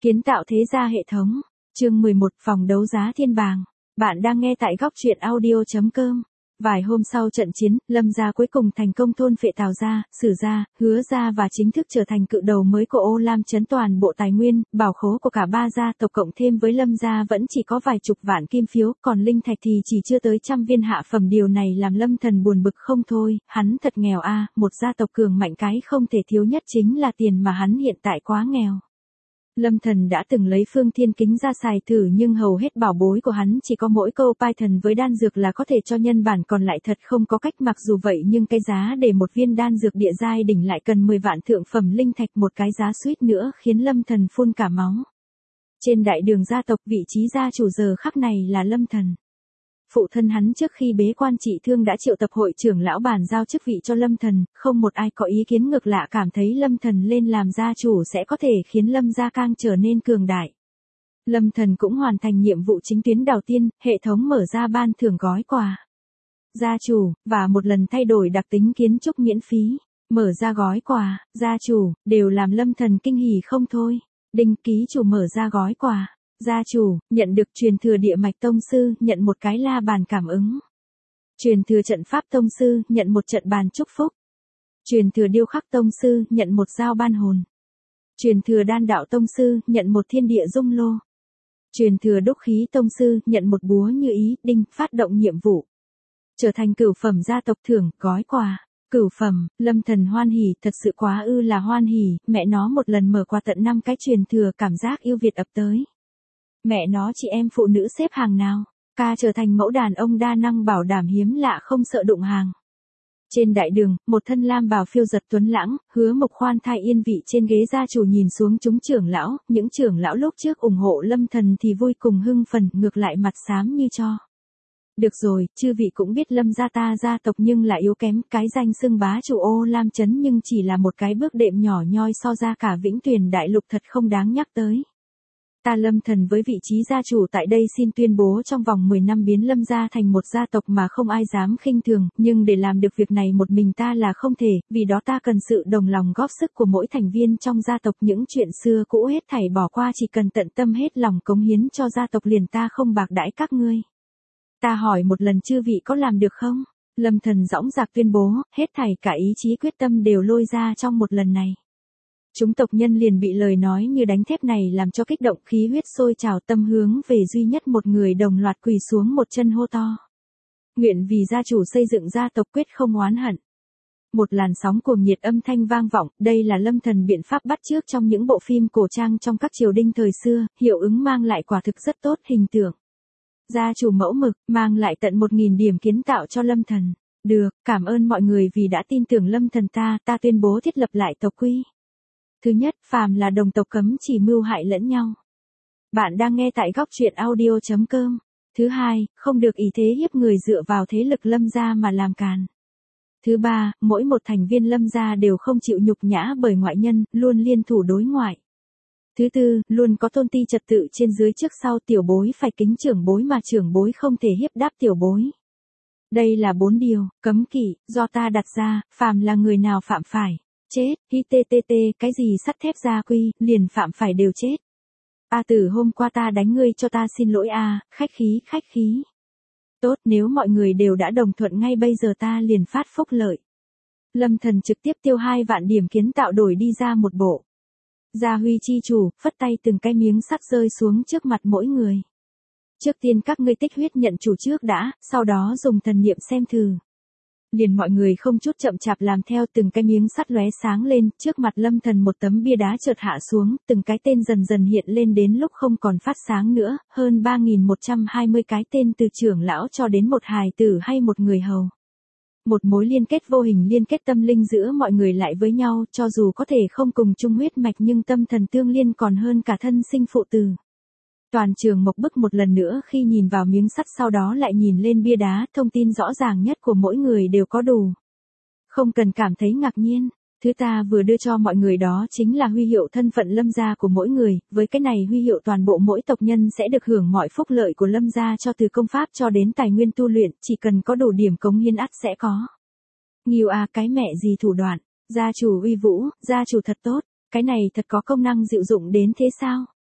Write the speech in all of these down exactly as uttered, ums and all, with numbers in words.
Kiến tạo thế gia hệ thống. Chương mười một, phòng đấu giá thiên bàng. Bạn đang nghe tại góc truyện audio chấm com. Vài hôm sau trận chiến, Lâm gia cuối cùng thành công thôn phệ Tào gia, Sử gia, Hứa gia và chính thức trở thành cự đầu mới của Ô Lam trấn. Toàn bộ tài nguyên, bảo khố của cả ba gia tộc cộng thêm với Lâm gia vẫn chỉ có vài chục vạn kim phiếu, còn linh thạch thì chỉ chưa tới trăm viên hạ phẩm. Điều này làm Lâm Thần buồn bực không thôi, hắn thật nghèo a, một gia tộc cường mạnh cái không thể thiếu nhất chính là tiền mà hắn hiện tại quá nghèo. Lâm Thần đã từng lấy phương thiên kính ra xài thử nhưng hầu hết bảo bối của hắn chỉ có mỗi câu Python với đan dược là có thể cho nhân bản, còn lại thật không có cách. Mặc dù vậy nhưng cái giá để một viên đan dược địa giai đỉnh lại cần mười vạn thượng phẩm linh thạch, một cái giá suýt nữa khiến Lâm Thần phun cả máu. Trên đại đường gia tộc, vị trí gia chủ giờ khắc này là Lâm Thần. Phụ thân hắn trước khi bế quan trị thương đã triệu tập hội trưởng lão bàn giao chức vị cho Lâm Thần, không một ai có ý kiến ngược lạ, cảm thấy Lâm Thần lên làm gia chủ sẽ có thể khiến Lâm gia càng trở nên cường đại. Lâm Thần cũng hoàn thành nhiệm vụ chính tuyến đầu tiên, hệ thống mở ra ban thưởng gói quà gia chủ, và một lần thay đổi đặc tính kiến trúc miễn phí. Mở ra gói quà gia chủ, đều làm Lâm Thần kinh hỉ không thôi. Đinh ký chủ mở ra gói quà gia chủ, nhận được truyền thừa địa mạch tông sư, nhận một cái la bàn cảm ứng. Truyền thừa trận pháp tông sư, nhận một trận bàn chúc phúc. Truyền thừa điêu khắc tông sư, nhận một dao ban hồn. Truyền thừa đan đạo tông sư, nhận một thiên địa dung lô. Truyền thừa đúc khí tông sư, nhận một búa như ý. Đinh, phát động nhiệm vụ. Trở thành cửu phẩm gia tộc thưởng, gói quà. Cửu phẩm, Lâm Thần hoan hỉ, thật sự quá ư là hoan hỉ, mẹ nó một lần mở qua tận năm cái truyền thừa, cảm giác yêu Việt ập tới. Mẹ nó chị em phụ nữ xếp hàng nào, ca trở thành mẫu đàn ông đa năng bảo đảm hiếm lạ không sợ đụng hàng. Trên đại đường, một thân lam bào phiêu giật tuấn lãng, Hứa Mộc khoan thai yên vị trên ghế gia chủ nhìn xuống chúng trưởng lão, những trưởng lão lúc trước ủng hộ Lâm Thần thì vui cùng hưng phần, ngược lại mặt xám như tro. Được rồi, chư vị cũng biết Lâm gia ta gia tộc nhưng là yếu kém, cái danh xưng bá chủ Ô Lam trấn nhưng chỉ là một cái bước đệm nhỏ nhoi so ra cả Vĩnh Tuyền đại lục, thật không đáng nhắc tới. Ta Lâm Thần với vị trí gia chủ tại đây xin tuyên bố trong vòng mười năm biến Lâm gia thành một gia tộc mà không ai dám khinh thường, nhưng để làm được việc này một mình ta là không thể, vì đó ta cần sự đồng lòng góp sức của mỗi thành viên trong gia tộc. Những chuyện xưa cũ hết thảy bỏ qua, chỉ cần tận tâm hết lòng cống hiến cho gia tộc liền ta không bạc đãi các ngươi. Ta hỏi một lần chư vị có làm được không? Lâm Thần dõng dạc tuyên bố, hết thảy cả ý chí quyết tâm đều lôi ra trong một lần này. Chúng tộc nhân liền bị lời nói như đánh thép này làm cho kích động, khí huyết sôi trào, tâm hướng về duy nhất một người đồng loạt quỳ xuống một chân hô to. Nguyện vì gia chủ xây dựng gia tộc, quyết không oán hận. Một làn sóng cuồng nhiệt âm thanh vang vọng, đây là Lâm Thần biện pháp bắt chước trong những bộ phim cổ trang trong các triều đình thời xưa, hiệu ứng mang lại quả thực rất tốt, hình tượng. Gia chủ mẫu mực, mang lại tận một nghìn điểm kiến tạo cho Lâm Thần. Được, cảm ơn mọi người vì đã tin tưởng Lâm Thần ta, ta tuyên bố thiết lập lại tộc quy. Thứ nhất, phàm là đồng tộc cấm chỉ mưu hại lẫn nhau. Bạn đang nghe tại góc truyện audio chấm com. Thứ hai, không được ý thế hiếp người dựa vào thế lực Lâm gia mà làm càn. Thứ ba, mỗi một thành viên Lâm gia đều không chịu nhục nhã bởi ngoại nhân, luôn liên thủ đối ngoại. Thứ tư, luôn có tôn ti trật tự trên dưới trước sau, tiểu bối phải kính trưởng bối mà trưởng bối không thể hiếp đáp tiểu bối. Đây là bốn điều, cấm kỵ, do ta đặt ra, phàm là người nào phạm phải. Chết, hi tê tê tê, cái gì sắt thép gia quy, liền phạm phải đều chết. A tử hôm qua ta đánh ngươi cho ta xin lỗi a, khách khí, khách khí. Tốt, nếu mọi người đều đã đồng thuận ngay bây giờ ta liền phát phúc lợi. Lâm Thần trực tiếp tiêu hai vạn điểm kiến tạo đổi đi ra một bộ. Gia huy chi chủ, phất tay từng cái miếng sắt rơi xuống trước mặt mỗi người. Trước tiên các ngươi tích huyết nhận chủ trước đã, sau đó dùng thần niệm xem thử. Liền mọi người không chút chậm chạp làm theo, từng cái miếng sắt lóe sáng lên, trước mặt Lâm Thần một tấm bia đá chợt hạ xuống, từng cái tên dần dần hiện lên đến lúc không còn phát sáng nữa, hơn ba nghìn một trăm hai mươi cái tên từ trưởng lão cho đến một hài tử hay một người hầu. Một mối liên kết vô hình liên kết tâm linh giữa mọi người lại với nhau, cho dù có thể không cùng chung huyết mạch nhưng tâm thần tương liên còn hơn cả thân sinh phụ tử. Toàn trường mộc bức một lần nữa khi nhìn vào miếng sắt, sau đó lại nhìn lên bia đá, thông tin rõ ràng nhất của mỗi người đều có đủ. Không cần cảm thấy ngạc nhiên, thứ ta vừa đưa cho mọi người đó chính là huy hiệu thân phận Lâm gia của mỗi người, với cái này huy hiệu toàn bộ mỗi tộc nhân sẽ được hưởng mọi phúc lợi của Lâm gia, cho từ công pháp cho đến tài nguyên tu luyện, chỉ cần có đủ điểm cống hiến ắt sẽ có. Nghiêu à, cái mẹ gì thủ đoạn, gia chủ uy vũ, gia chủ thật tốt, cái này thật có công năng dịu dụng đến thế sao?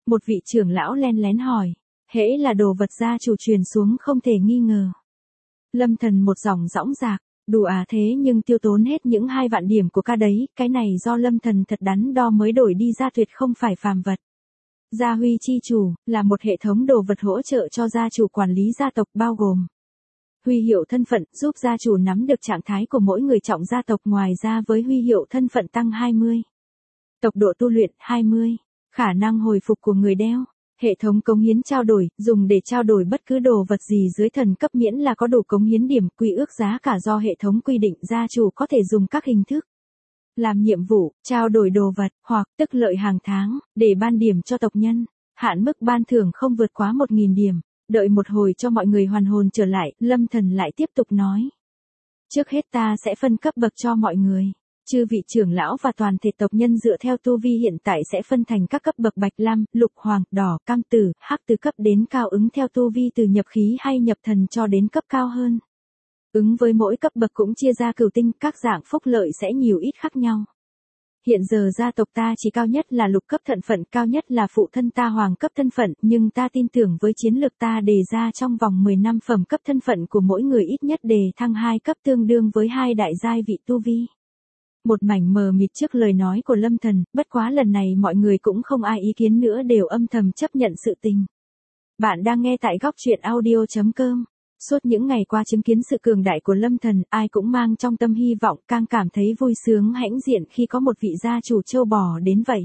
Một vị trưởng lão len lén hỏi. Hễ là đồ vật gia chủ truyền xuống không thể nghi ngờ. Lâm Thần một giọng dõng dạc. Đủ à, thế nhưng tiêu tốn hết những hai vạn điểm của ca đấy, cái này do Lâm Thần thật đắn đo mới đổi đi ra, tuyệt không phải phàm vật. Gia huy chi chủ, là một hệ thống đồ vật hỗ trợ cho gia chủ quản lý gia tộc, bao gồm huy hiệu thân phận, giúp gia chủ nắm được trạng thái của mỗi người trọng gia tộc, ngoài ra với huy hiệu thân phận tăng hai mươi. Tốc độ tu luyện hai mươi. Khả năng hồi phục của người đeo. Hệ thống cống hiến trao đổi, dùng để trao đổi bất cứ đồ vật gì dưới thần cấp miễn là có đủ cống hiến điểm, quy ước giá cả do hệ thống quy định, gia chủ có thể dùng các hình thức. Làm nhiệm vụ, trao đổi đồ vật, hoặc tức lợi hàng tháng, để ban điểm cho tộc nhân. Hạn mức ban thưởng không vượt quá một nghìn điểm. Đợi một hồi cho mọi người hoàn hồn trở lại, Lâm Thần lại tiếp tục nói. Trước hết ta sẽ phân cấp bậc cho mọi người. Chư vị trưởng lão và toàn thể tộc nhân dựa theo tu vi hiện tại sẽ phân thành các cấp bậc bạch lam, lục hoàng, đỏ, cam tử, hắc từ cấp đến cao ứng theo tu vi từ nhập khí hay nhập thần cho đến cấp cao hơn. Ứng với mỗi cấp bậc cũng chia ra cửu tinh, các dạng phúc lợi sẽ nhiều ít khác nhau. Hiện giờ gia tộc ta chỉ cao nhất là lục cấp thân phận, cao nhất là phụ thân ta hoàng cấp thân phận, nhưng ta tin tưởng với chiến lược ta đề ra trong vòng mười năm phẩm cấp thân phận của mỗi người ít nhất đề thăng hai cấp, tương đương với hai đại giai vị tu vi. Một mảnh mờ mịt trước lời nói của Lâm Thần, bất quá lần này mọi người cũng không ai ý kiến nữa, đều âm thầm chấp nhận sự tình. Bạn đang nghe tại góc truyện audio chấm com. Suốt những ngày qua chứng kiến sự cường đại của Lâm Thần, ai cũng mang trong tâm hy vọng, càng cảm thấy vui sướng hãnh diện khi có một vị gia chủ châu bò đến vậy.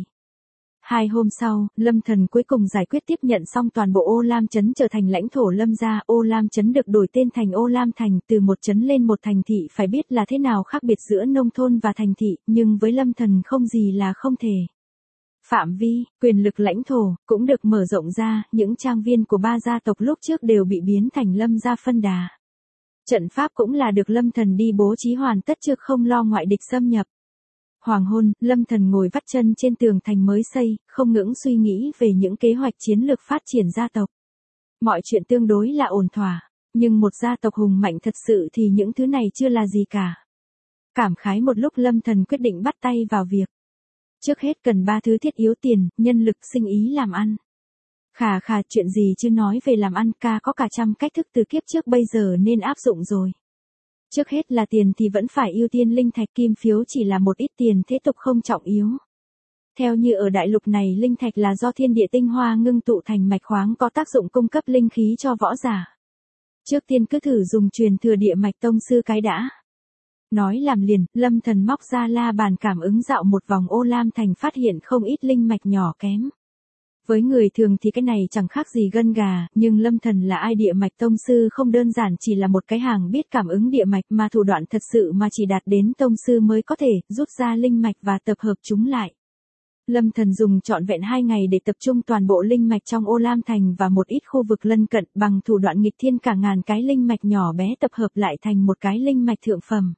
Hai hôm sau, Lâm Thần cuối cùng giải quyết tiếp nhận xong toàn bộ Ô Lam Trấn trở thành lãnh thổ Lâm gia. Ô Lam Trấn được đổi tên thành Ô Lam Thành, từ một trấn lên một thành thị, phải biết là thế nào khác biệt giữa nông thôn và thành thị, nhưng với Lâm Thần không gì là không thể. Phạm vi, quyền lực lãnh thổ, cũng được mở rộng ra, những trang viên của ba gia tộc lúc trước đều bị biến thành Lâm gia phân đà. Trận pháp cũng là được Lâm Thần đi bố trí hoàn tất trước không lo ngoại địch xâm nhập. Hoàng hôn, Lâm Thần ngồi vắt chân trên tường thành mới xây, không ngừng suy nghĩ về những kế hoạch chiến lược phát triển gia tộc. Mọi chuyện tương đối là ổn thỏa, nhưng một gia tộc hùng mạnh thật sự thì những thứ này chưa là gì cả. Cảm khái một lúc, Lâm Thần quyết định bắt tay vào việc. Trước hết cần ba thứ thiết yếu: tiền, nhân lực, sinh ý làm ăn. Khà khà, chuyện gì chứ nói về làm ăn, ca có cả trăm cách thức từ kiếp trước bây giờ nên áp dụng rồi. Trước hết là tiền thì vẫn phải ưu tiên linh thạch, kim phiếu chỉ là một ít tiền thế tục không trọng yếu. Theo như ở đại lục này, linh thạch là do thiên địa tinh hoa ngưng tụ thành mạch khoáng, có tác dụng cung cấp linh khí cho võ giả. Trước tiên cứ thử dùng truyền thừa địa mạch tông sư cái đã. Nói làm liền, Lâm Thần móc ra la bàn cảm ứng dạo một vòng Ô Lam Thành, phát hiện không ít linh mạch nhỏ kém. Với người thường thì cái này chẳng khác gì gân gà, nhưng Lâm Thần là ai, địa mạch tông sư không đơn giản chỉ là một cái hàng biết cảm ứng địa mạch, mà thủ đoạn thật sự mà chỉ đạt đến tông sư mới có thể rút ra linh mạch và tập hợp chúng lại. Lâm Thần dùng trọn vẹn hai ngày để tập trung toàn bộ linh mạch trong Ô Lam Thành và một ít khu vực lân cận, bằng thủ đoạn nghịch thiên cả ngàn cái linh mạch nhỏ bé tập hợp lại thành một cái linh mạch thượng phẩm.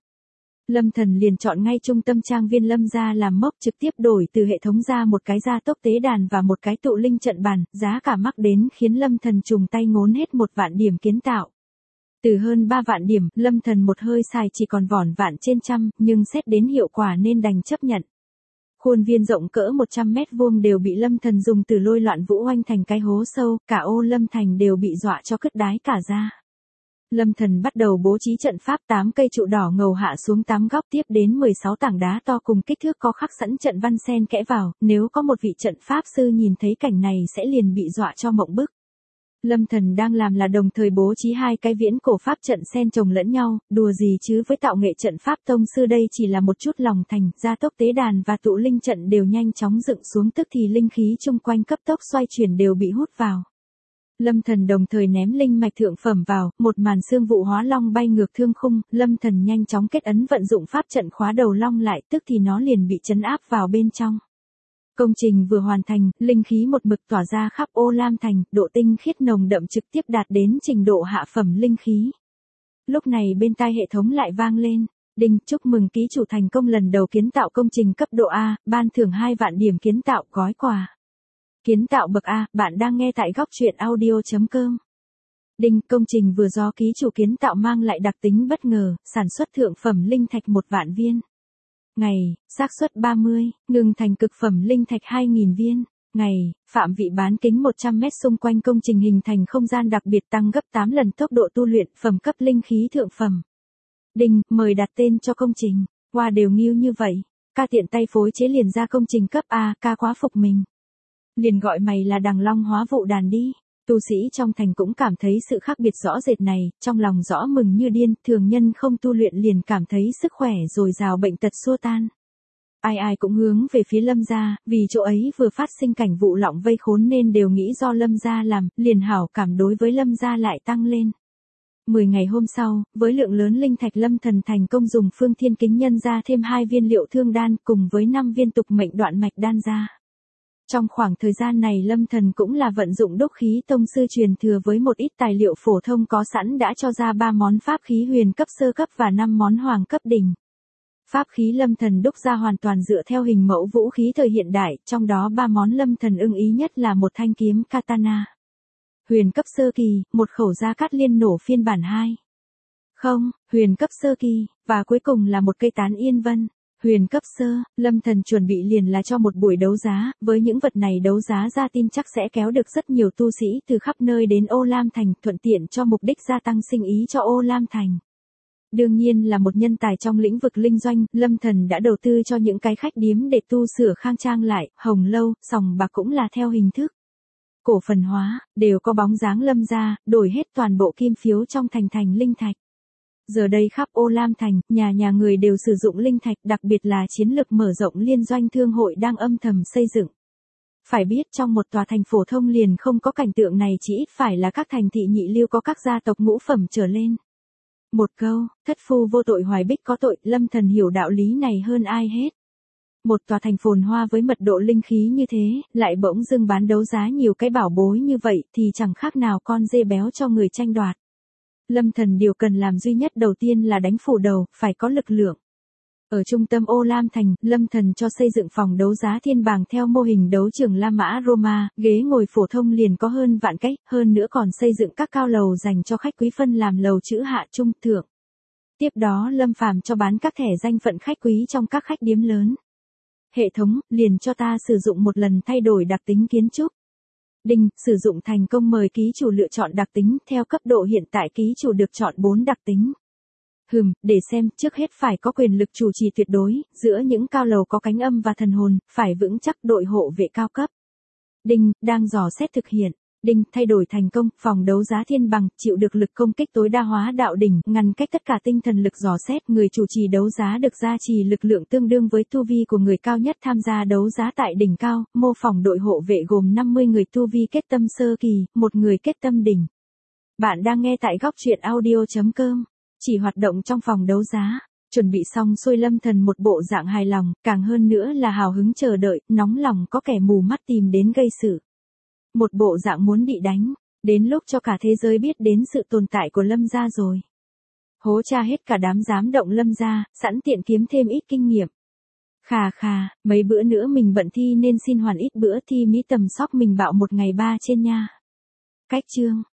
Lâm Thần liền chọn ngay trung tâm trang viên Lâm gia làm mốc, trực tiếp đổi từ hệ thống ra một cái gia tốc tế đàn và một cái tụ linh trận bàn, giá cả mắc đến khiến Lâm Thần trùng tay ngốn hết một vạn điểm kiến tạo. Từ hơn ba vạn điểm, Lâm Thần một hơi xài chỉ còn vỏn vạn trên trăm, nhưng xét đến hiệu quả nên đành chấp nhận. Khuôn viên rộng cỡ một trăm mét vuông đều bị Lâm Thần dùng từ lôi loạn vũ oanh thành cái hố sâu, cả Ô Lâm Thành đều bị dọa cho cứt đái cả ra. Lâm Thần bắt đầu bố trí trận pháp, tám cây trụ đỏ ngầu hạ xuống tám góc, tiếp đến mười sáu tảng đá to cùng kích thước có khắc sẵn trận văn xen kẽ vào, nếu có một vị trận pháp sư nhìn thấy cảnh này sẽ liền bị dọa cho mộng bức. Lâm Thần đang làm là đồng thời bố trí hai cái viễn cổ pháp trận xen chồng lẫn nhau, đùa gì chứ, với tạo nghệ trận pháp tông sư đây chỉ là một chút lòng thành, gia tốc tế đàn và tụ linh trận đều nhanh chóng dựng xuống, tức thì linh khí chung quanh cấp tốc xoay chuyển đều bị hút vào. Lâm Thần đồng thời ném linh mạch thượng phẩm vào, một màn xương vụ hóa long bay ngược thương khung, Lâm Thần nhanh chóng kết ấn vận dụng pháp trận khóa đầu long lại, tức thì nó liền bị trấn áp vào bên trong. Công trình vừa hoàn thành, linh khí một mực tỏa ra khắp Ô Lam Thành, độ tinh khiết nồng đậm trực tiếp đạt đến trình độ hạ phẩm linh khí. Lúc này bên tai hệ thống lại vang lên, đinh, chúc mừng ký chủ thành công lần đầu kiến tạo công trình cấp độ A, ban thưởng hai vạn điểm kiến tạo, gói quà. Kiến tạo bậc A, bạn đang nghe tại góc truyện audio chấm com. Đinh, công trình vừa do ký chủ kiến tạo mang lại đặc tính bất ngờ, sản xuất thượng phẩm linh thạch một vạn viên. Ngày, xác suất ba mươi, ngừng thành cực phẩm linh thạch hai nghìn viên. ngày, phạm vị bán kính một trăm mét xung quanh công trình hình thành không gian đặc biệt tăng gấp tám lần tốc độ tu luyện, phẩm cấp linh khí thượng phẩm. Đinh, mời đặt tên cho công trình. Qua đều nghiêu như vậy, ca tiện tay phối chế liền ra công trình cấp A, ca quá phục mình. Liền gọi mày là Đằng Long hóa vụ đàn đi. Tu sĩ trong thành cũng cảm thấy sự khác biệt rõ rệt này, trong lòng rõ mừng như điên, thường nhân không tu luyện liền cảm thấy sức khỏe dồi dào, bệnh tật xua tan. Ai ai cũng hướng về phía Lâm gia, vì chỗ ấy vừa phát sinh cảnh vụ lọng vây khốn nên đều nghĩ do Lâm gia làm, liền hảo cảm đối với Lâm gia lại tăng lên. Mười ngày hôm sau, với lượng lớn linh thạch, Lâm Thần thành công dùng Phương Thiên Kính nhân ra thêm hai viên liệu thương đan cùng với năm viên tục mệnh đoạn mạch đan ra. Trong khoảng thời gian này Lâm Thần cũng là vận dụng đúc khí tông sư truyền thừa với một ít tài liệu phổ thông có sẵn đã cho ra ba món pháp khí huyền cấp sơ cấp và năm món hoàng cấp đỉnh. Pháp khí Lâm Thần đúc ra hoàn toàn dựa theo hình mẫu vũ khí thời hiện đại, trong đó ba món Lâm Thần ưng ý nhất là một thanh kiếm katana huyền cấp sơ kỳ, một khẩu gia cát liên nổ phiên bản hai. Không, huyền cấp sơ kỳ, và cuối cùng là một cây tán yên vân. Huyền cấp sơ, Lâm Thần chuẩn bị liền là cho một buổi đấu giá, với những vật này đấu giá ra tin chắc sẽ kéo được rất nhiều tu sĩ từ khắp nơi đến Ô Lam Thành, thuận tiện cho mục đích gia tăng sinh ý cho Ô Lam Thành. Đương nhiên là một nhân tài trong lĩnh vực linh doanh, Lâm Thần đã đầu tư cho những cái khách điếm để tu sửa khang trang lại, hồng lâu, sòng bạc cũng là theo hình thức cổ phần hóa, đều có bóng dáng Lâm gia, đổi hết toàn bộ kim phiếu trong thành thành linh thạch. Giờ đây khắp Ô Lam Thành, nhà nhà người đều sử dụng linh thạch, đặc biệt là chiến lược mở rộng liên doanh thương hội đang âm thầm xây dựng. Phải biết trong một tòa thành phổ thông liền không có cảnh tượng này, chỉ ít phải là các thành thị nhị lưu có các gia tộc ngũ phẩm trở lên. Một câu, thất phu vô tội hoài bích có tội, Lâm Thần hiểu đạo lý này hơn ai hết. Một tòa thành phồn hoa với mật độ linh khí như thế, lại bỗng dưng bán đấu giá nhiều cái bảo bối như vậy thì chẳng khác nào con dê béo cho người tranh đoạt. Lâm Thần điều cần làm duy nhất đầu tiên là đánh phủ đầu, phải có lực lượng. Ở trung tâm Ô Lam Thành, Lâm Thần cho xây dựng phòng đấu giá thiên bảng theo mô hình đấu trường La Mã Roma, ghế ngồi phổ thông liền có hơn vạn cái, hơn nữa còn xây dựng các cao lầu dành cho khách quý phân làm lầu chữ hạ trung thượng. Tiếp đó Lâm Phàm cho bán các thẻ danh phận khách quý trong các khách điếm lớn. Hệ thống, liền cho ta sử dụng một lần thay đổi đặc tính kiến trúc. Đinh, sử dụng thành công, mời ký chủ lựa chọn đặc tính, theo cấp độ hiện tại ký chủ được chọn bốn đặc tính. Hừm, để xem, trước hết phải có quyền lực chủ trì tuyệt đối, giữa những cao lầu có cánh âm và thần hồn, phải vững chắc đội hộ vệ cao cấp. Đinh, đang dò xét thực hiện. Đinh, thay đổi thành công, phòng đấu giá thiên bằng, chịu được lực công kích tối đa hóa đạo đỉnh, ngăn cách tất cả tinh thần lực dò xét, người chủ trì đấu giá được gia trì lực lượng tương đương với tu vi của người cao nhất tham gia đấu giá tại đỉnh cao, mô phỏng đội hộ vệ gồm năm mươi người tu vi kết tâm sơ kỳ, một người kết tâm đỉnh. Bạn đang nghe tại góc truyện audio chấm com, chỉ hoạt động trong phòng đấu giá. Chuẩn bị xong xuôi Lâm Thần một bộ dạng hài lòng, càng hơn nữa là hào hứng chờ đợi, nóng lòng có kẻ mù mắt tìm đến gây sự. Một bộ dạng muốn bị đánh, đến lúc cho cả thế giới biết đến sự tồn tại của Lâm gia rồi. Hố cha hết cả đám dám động Lâm gia, sẵn tiện kiếm thêm ít kinh nghiệm. Khà khà, mấy bữa nữa mình bận thi nên xin hoàn ít bữa thi mỹ tầm sóc mình bạo một ngày ba trên nha. Cách chương